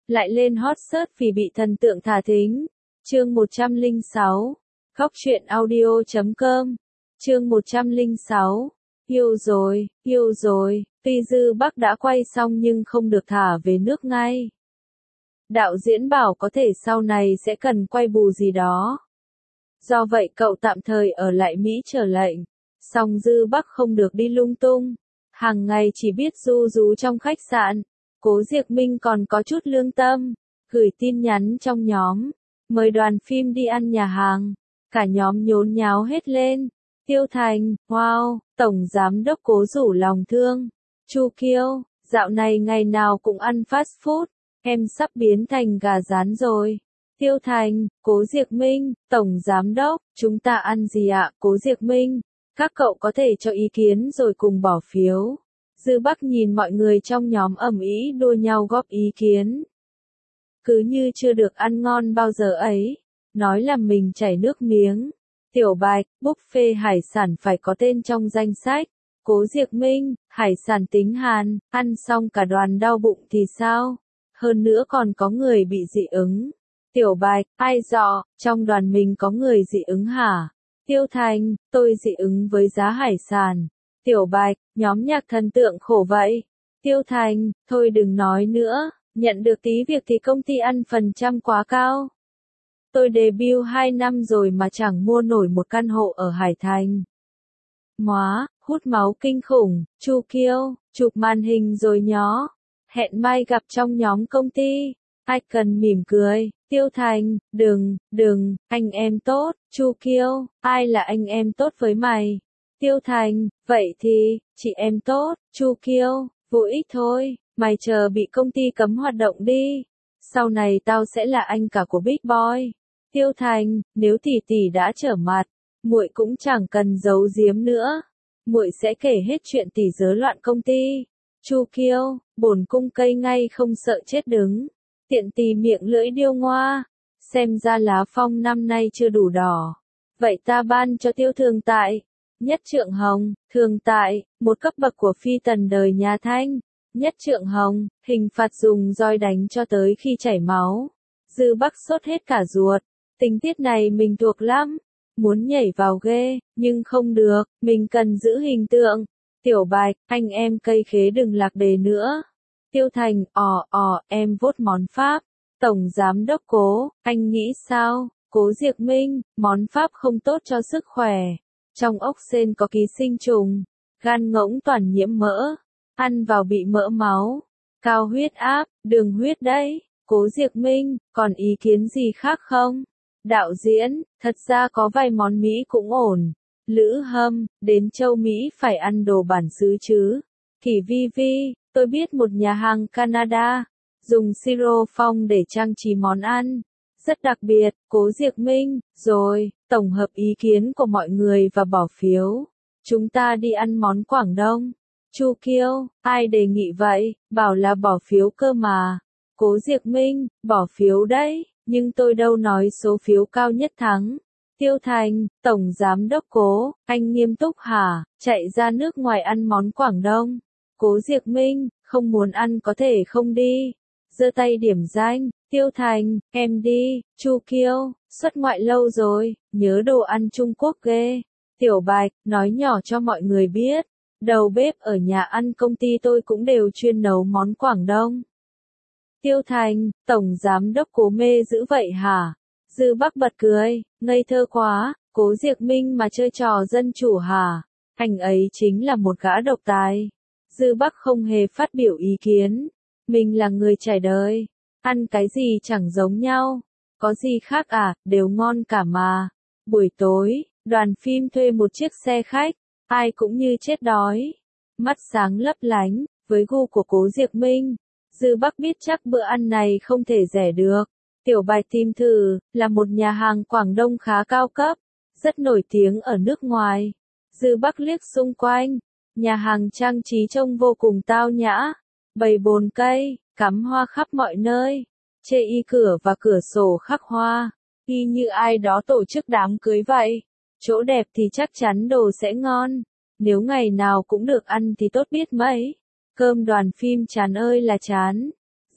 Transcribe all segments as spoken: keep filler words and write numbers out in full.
lại lên hot search vì bị thần tượng thả thính. Chương một trăm lẻ sáu. Góc truyện audio chấm com. Chương một trăm lẻ sáu. Yêu rồi, yêu rồi, tuy Dư Bắc đã quay xong nhưng không được thả về nước ngay. Đạo diễn bảo có thể sau này sẽ cần quay bù gì đó. Do vậy cậu tạm thời ở lại Mỹ chờ lệnh. Song Dư Bắc không được đi lung tung. Hàng ngày chỉ biết ru rú trong khách sạn. Cố Diệc Minh còn có chút lương tâm. Gửi tin nhắn trong nhóm. Mời đoàn phim đi ăn nhà hàng. Cả nhóm nhốn nháo hết lên. Tiêu Thành, wow, Tổng Giám đốc Cố rủ lòng thương. Chu Kiêu, dạo này ngày nào cũng ăn fast food. Em sắp biến thành gà rán rồi. Tiêu Thành, Cố Diệc Minh, Tổng Giám đốc, chúng ta ăn gì ạ? Cố Diệc Minh, các cậu có thể cho ý kiến rồi cùng bỏ phiếu. Dư Bắc nhìn mọi người trong nhóm ầm ĩ đua nhau góp ý kiến. Cứ như chưa được ăn ngon bao giờ ấy. Nói làm mình chảy nước miếng. Tiểu Bạch, buffet hải sản phải có tên trong danh sách. Cố Diệc Minh, hải sản tính Hàn, ăn xong cả đoàn đau bụng thì sao? Hơn nữa còn có người bị dị ứng. Tiểu Bạch, ai dọ, trong đoàn mình có người dị ứng hả? Tiêu Thành, tôi dị ứng với giá hải sản. Tiểu Bạch, nhóm nhạc thần tượng khổ vậy. Tiêu Thành, thôi đừng nói nữa, nhận được tí việc thì công ty ăn phần trăm quá cao. Tôi debut hai năm rồi mà chẳng mua nổi một căn hộ ở Hải Thành. Móa, hút máu kinh khủng, Chu Kiêu, chụp màn hình rồi nhó. Hẹn mai gặp trong nhóm công ty. Ai cần mỉm cười. Tiêu Thành, đừng, đừng, anh em tốt. Chu Kiêu, ai là anh em tốt với mày? Tiêu Thành, vậy thì, chị em tốt. Chu Kiêu, vô ích thôi, mày chờ bị công ty cấm hoạt động đi. Sau này tao sẽ là anh cả của Big Boy. Tiêu Thành, nếu tỷ tỷ đã trở mặt, muội cũng chẳng cần giấu giếm nữa. Muội sẽ kể hết chuyện tỷ rối loạn công ty. Chu Kiêu, bổn cung cây ngay không sợ chết đứng. Tiện tì miệng lưỡi điêu ngoa. Xem ra lá phong năm nay chưa đủ đỏ. Vậy ta ban cho Tiêu Thường Tại. Nhất Trượng Hồng, Thường Tại, một cấp bậc của phi tần đời nhà Thanh. Nhất Trượng Hồng, hình phạt dùng roi đánh cho tới khi chảy máu. Dư Bắc sốt hết cả ruột. Tình tiết này mình thuộc lắm. Muốn nhảy vào ghê, nhưng không được, mình cần giữ hình tượng. Tiểu Bạch, anh em cây khế đừng lạc đề nữa. Tiêu Thành, ò ò, em vote món Pháp. Tổng Giám đốc Cố, anh nghĩ sao? Cố Diệc Minh, món Pháp không tốt cho sức khỏe. Trong ốc sên có ký sinh trùng. Gan ngỗng toàn nhiễm mỡ. Ăn vào bị mỡ máu. Cao huyết áp, đường huyết đấy. Cố Diệc Minh, còn ý kiến gì khác không? Đạo diễn, thật ra có vài món Mỹ cũng ổn. Lữ Hâm, đến châu Mỹ phải ăn đồ bản xứ chứ. Kỷ Vi Vi, tôi biết một nhà hàng Canada, dùng siro phong để trang trí món ăn. Rất đặc biệt, Cố Diệc Minh, rồi, tổng hợp ý kiến của mọi người và bỏ phiếu. Chúng ta đi ăn món Quảng Đông. Chu Kiêu, ai đề nghị vậy, bảo là bỏ phiếu cơ mà. Cố Diệc Minh, bỏ phiếu đấy, nhưng tôi đâu nói số phiếu cao nhất thắng. Tiêu Thành, Tổng Giám đốc Cố, anh nghiêm túc hả, chạy ra nước ngoài ăn món Quảng Đông. Cố Diệc Minh, không muốn ăn có thể không đi. Giơ tay điểm danh. Tiêu Thành, em đi. Chu Kiêu, xuất ngoại lâu rồi, nhớ đồ ăn Trung Quốc ghê. Tiểu Bạch, nói nhỏ cho mọi người biết. Đầu bếp ở nhà ăn công ty tôi cũng đều chuyên nấu món Quảng Đông. Tiêu Thành, Tổng Giám đốc Cố mê dữ vậy hả? Dư Bắc bật cười, ngây thơ quá, Cố Diệc Minh mà chơi trò dân chủ hả? Anh ấy chính là một gã độc tài. Dư Bắc không hề phát biểu ý kiến. Mình là người trải đời. Ăn cái gì chẳng giống nhau. Có gì khác à, đều ngon cả mà. Buổi tối, đoàn phim thuê một chiếc xe khách. Ai cũng như chết đói. Mắt sáng lấp lánh, với gu của Cố Diệc Minh. Dư Bắc biết chắc bữa ăn này không thể rẻ được. Tiểu Bạch tìm thử, là một nhà hàng Quảng Đông khá cao cấp. Rất nổi tiếng ở nước ngoài. Dư Bắc liếc xung quanh. Nhà hàng trang trí trông vô cùng tao nhã. Bày bồn cây, cắm hoa khắp mọi nơi. Chê y cửa và cửa sổ khắc hoa. Y như ai đó tổ chức đám cưới vậy. Chỗ đẹp thì chắc chắn đồ sẽ ngon. Nếu ngày nào cũng được ăn thì tốt biết mấy. Cơm đoàn phim chán ơi là chán.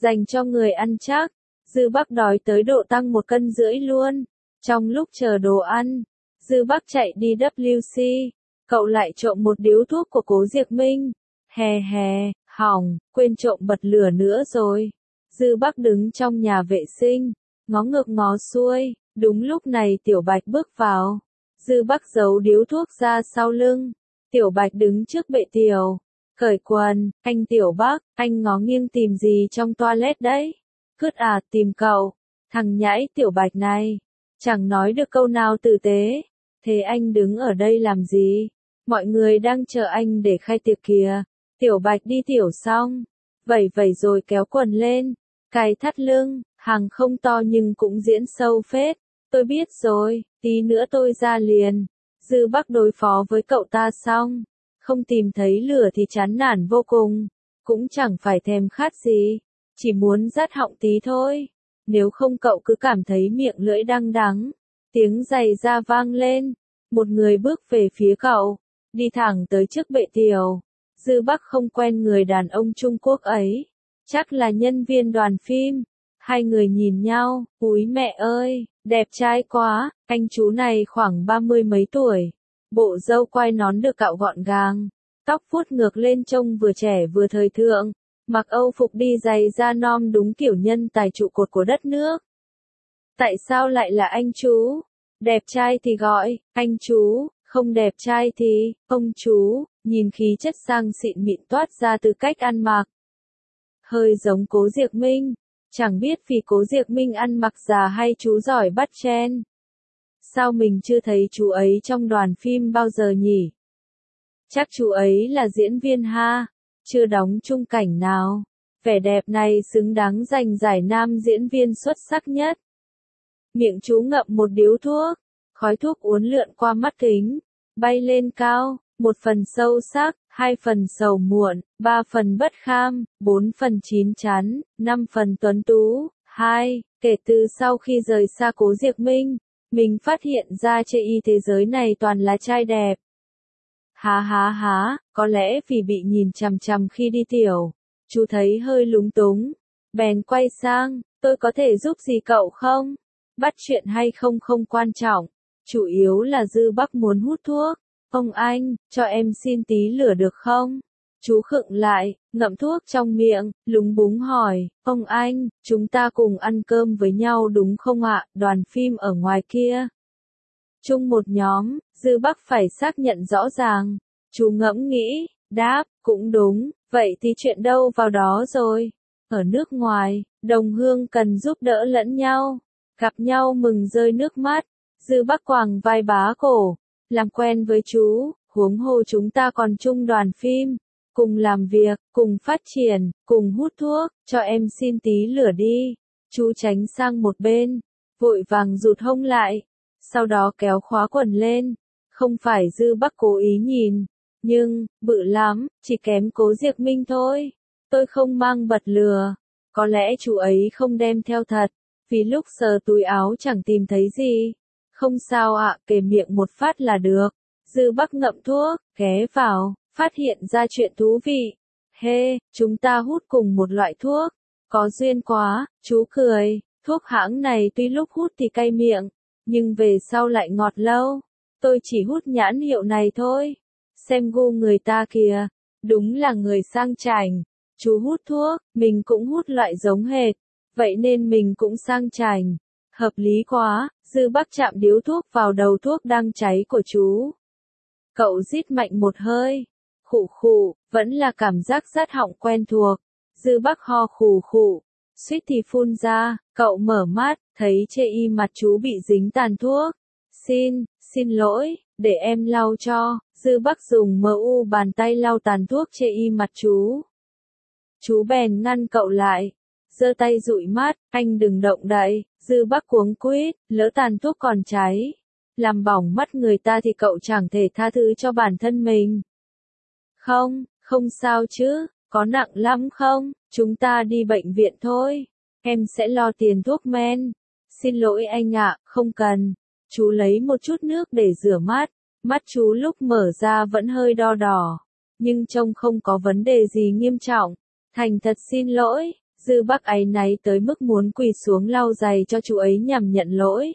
dành cho người ăn chắc. Dư Bắc đói tới độ tăng một cân rưỡi luôn. Trong lúc chờ đồ ăn, Dư Bắc chạy đi vê kép xê, cậu lại trộm một điếu thuốc của Cố Diệc Minh. Hè hè, hỏng, quên trộm bật lửa nữa rồi. Dư Bắc đứng trong nhà vệ sinh, ngó ngược ngó xuôi, đúng lúc này Tiểu Bạch bước vào. Dư Bắc giấu điếu thuốc ra sau lưng. Tiểu Bạch đứng trước bệ tiểu, cởi quần, anh Tiểu Bắc, anh ngó nghiêng tìm gì trong toilet đấy? Cứt à, tìm cậu. Thằng nhãi Tiểu Bạch này, chẳng nói được câu nào tử tế. Thế anh đứng ở đây làm gì? Mọi người đang chờ anh để khai tiệc kìa. Tiểu Bạch đi tiểu xong, vẩy vẩy rồi kéo quần lên, cài thắt lưng, hàng không to nhưng cũng diễn sâu phết. Tôi biết rồi, tí nữa tôi ra liền. Dư Bắc đối phó với cậu ta xong, không tìm thấy lửa thì chán nản vô cùng, cũng chẳng phải thèm khát gì, chỉ muốn rát họng tí thôi. Nếu không cậu cứ cảm thấy miệng lưỡi đăng đắng. Tiếng giày da vang lên, một người bước về phía cậu, đi thẳng tới trước bệ tiểu. Dư Bắc không quen người đàn ông Trung Quốc ấy, chắc là nhân viên đoàn phim. Hai người nhìn nhau, úi mẹ ơi, đẹp trai quá, anh chú này khoảng ba mươi mấy tuổi, bộ râu quai nón được cạo gọn gàng, tóc vuốt ngược lên trông vừa trẻ vừa thời thượng, mặc âu phục đi giày da nom đúng kiểu nhân tài trụ cột của đất nước. Tại sao lại là anh chú? Đẹp trai thì gọi anh chú, không đẹp trai thì ông chú. Nhìn khí chất sang xịn mịn toát ra từ cách ăn mặc, hơi giống Cố Diệc Minh. Chẳng biết vì Cố Diệc Minh ăn mặc già hay chú giỏi bắt chen. Sao mình chưa thấy chú ấy trong đoàn phim bao giờ nhỉ? Chắc chú ấy là diễn viên ha, chưa đóng chung cảnh nào. Vẻ đẹp này xứng đáng giành giải nam diễn viên xuất sắc nhất. Miệng chú ngậm một điếu thuốc, khói thuốc uốn lượn qua mắt kính, bay lên cao. Một phần sâu sắc, hai phần sầu muộn, ba phần bất kham, bốn phần chín chắn, năm phần tuấn tú. Hai, kể từ sau khi rời xa Cố Diệc Minh, mình phát hiện ra chê y thế giới này toàn là trai đẹp. Há há há, có lẽ vì bị nhìn chằm chằm khi đi tiểu, chú thấy hơi lúng túng, bèn quay sang, tôi có thể giúp gì cậu không? Bắt chuyện hay không không quan trọng, chủ yếu là Dư Bắc muốn hút thuốc. Ông anh, cho em xin tí lửa được không? Chú khựng lại, ngậm thuốc trong miệng, lúng búng hỏi, ông anh, chúng ta cùng ăn cơm với nhau đúng không ạ? Đoàn phim ở ngoài kia. Chung một nhóm, Dư Bắc phải xác nhận rõ ràng. Chú ngẫm nghĩ, đáp, cũng đúng, vậy thì chuyện đâu vào đó rồi. Ở nước ngoài, đồng hương cần giúp đỡ lẫn nhau, gặp nhau mừng rơi nước mắt. Dư Bắc quàng vai bá cổ. Làm quen với chú, huống hồ chúng ta còn chung đoàn phim, cùng làm việc, cùng phát triển, cùng hút thuốc, cho em xin tí lửa đi. Chú tránh sang một bên, vội vàng rụt hông lại, sau đó kéo khóa quần lên. Không phải Dư Bắc cố ý nhìn, nhưng, bự lắm, chỉ kém Cố Diệc Minh thôi. Tôi không mang bật lửa, có lẽ chú ấy không đem theo thật, vì lúc sờ túi áo chẳng tìm thấy gì. Không sao ạ, à, kề miệng một phát là được. Dư Bắc ngậm thuốc, ghé vào, phát hiện ra chuyện thú vị. Hê, hey, chúng ta hút cùng một loại thuốc. Có duyên quá, chú cười. Thuốc hãng này tuy lúc hút thì cay miệng, nhưng về sau lại ngọt lâu. Tôi chỉ hút nhãn hiệu này thôi. Xem gu người ta kìa, đúng là người sang chảnh. Chú hút thuốc, mình cũng hút loại giống hệt. Vậy nên mình cũng sang chảnh. Hợp lý quá. Dư Bắc chạm điếu thuốc vào đầu thuốc đang cháy của chú. Cậu rít mạnh một hơi. Khụ khụ, vẫn là cảm giác rát họng quen thuộc. Dư Bắc ho khù khụ, suýt thì phun ra. Cậu mở mắt, thấy chê y mặt chú bị dính tàn thuốc. Xin, xin lỗi, để em lau cho. Dư Bắc dùng mờ u bàn tay lau tàn thuốc chê y mặt chú. Chú bèn ngăn cậu lại. Giơ tay dụi mắt, anh đừng động đậy. Dư Bắc cuống quýt, lỡ tàn thuốc còn cháy, làm bỏng mắt người ta thì cậu chẳng thể tha thứ cho bản thân mình. Không, không sao chứ, có nặng lắm không, chúng ta đi bệnh viện thôi, em sẽ lo tiền thuốc men. Xin lỗi anh ạ, không cần. Chú lấy một chút nước để rửa mắt, mắt chú lúc mở ra vẫn hơi đo đỏ, nhưng trông không có vấn đề gì nghiêm trọng. Thành thật xin lỗi. Dư Bắc áy náy tới mức muốn quỳ xuống lau giày cho chú ấy nhằm nhận lỗi.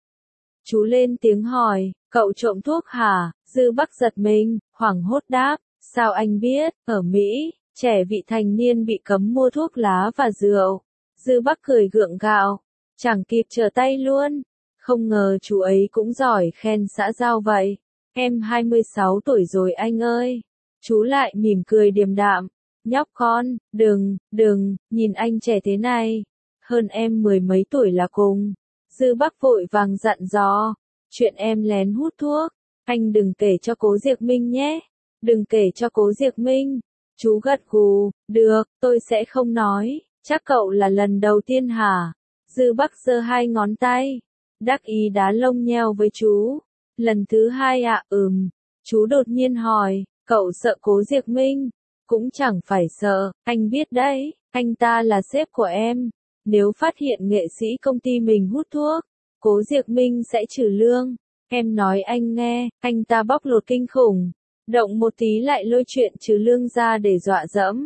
Chú lên tiếng hỏi, cậu trộm thuốc hả? Dư Bắc giật mình, hoảng hốt đáp, sao anh biết, ở Mỹ, trẻ vị thành niên bị cấm mua thuốc lá và rượu. Dư Bắc cười gượng gạo, chẳng kịp trở tay luôn. Không ngờ chú ấy cũng giỏi khen xã giao vậy. Em hai mươi sáu tuổi rồi anh ơi. Chú lại mỉm cười điềm đạm. Nhóc con, đừng, đừng, nhìn anh trẻ thế này. Hơn em mười mấy tuổi là cùng. Dư Bắc vội vàng dặn dò. Chuyện em lén hút thuốc. Anh đừng kể cho cố Diệc Minh nhé. Đừng kể cho cố Diệc Minh. Chú gật gù, được, tôi sẽ không nói. Chắc cậu là lần đầu tiên hả? Dư Bắc giơ hai ngón tay. Đắc ý đá lông nheo với chú. Lần thứ hai ạ, à, ừm. Chú đột nhiên hỏi, cậu sợ cố Diệc Minh? Cũng chẳng phải sợ, anh biết đấy, anh ta là sếp của em. Nếu phát hiện nghệ sĩ công ty mình hút thuốc, cố Diệc Minh sẽ trừ lương. Em nói anh nghe, anh ta bóc lột kinh khủng. Động một tí lại lôi chuyện trừ lương ra để dọa dẫm.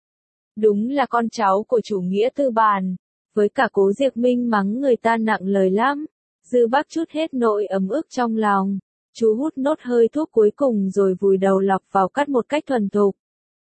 Đúng là con cháu của chủ nghĩa tư bản. Với cả cố Diệc Minh mắng người ta nặng lời lắm. Dư Bắc chút hết nỗi ấm ức trong lòng. Chú hút nốt hơi thuốc cuối cùng rồi vùi đầu lọc vào cắt một cách thuần thục.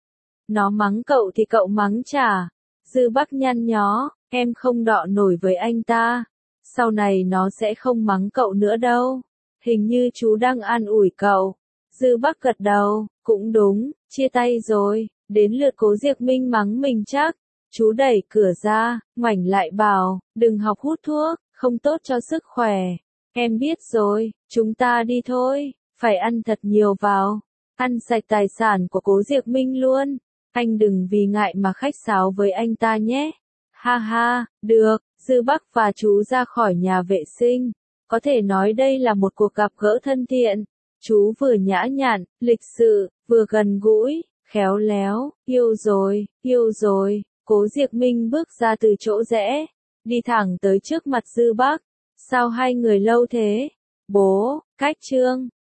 Nó mắng cậu thì cậu mắng trả. Dư Bắc nhăn nhó, em không đọ nổi với anh ta. Sau này nó sẽ không mắng cậu nữa đâu. Hình như chú đang an ủi cậu. Dư Bắc gật đầu, cũng đúng, chia tay rồi, đến lượt cố Diệc Minh mắng mình chắc. Chú đẩy cửa ra, ngoảnh lại bảo, đừng học hút thuốc, không tốt cho sức khỏe. Em biết rồi, chúng ta đi thôi, phải ăn thật nhiều vào. Ăn sạch tài sản của cố Diệc Minh luôn. Anh đừng vì ngại mà khách sáo với anh ta nhé. Ha ha, được, Dư Bắc và chú ra khỏi nhà vệ sinh. Có thể nói đây là một cuộc gặp gỡ thân thiện. Chú vừa nhã nhặn, lịch sự, vừa gần gũi, khéo léo, yêu rồi, yêu rồi. Cố Diệc Minh bước ra từ chỗ rẽ, đi thẳng tới trước mặt Dư Bắc. Sao hai người lâu thế? Bố, cách Trương.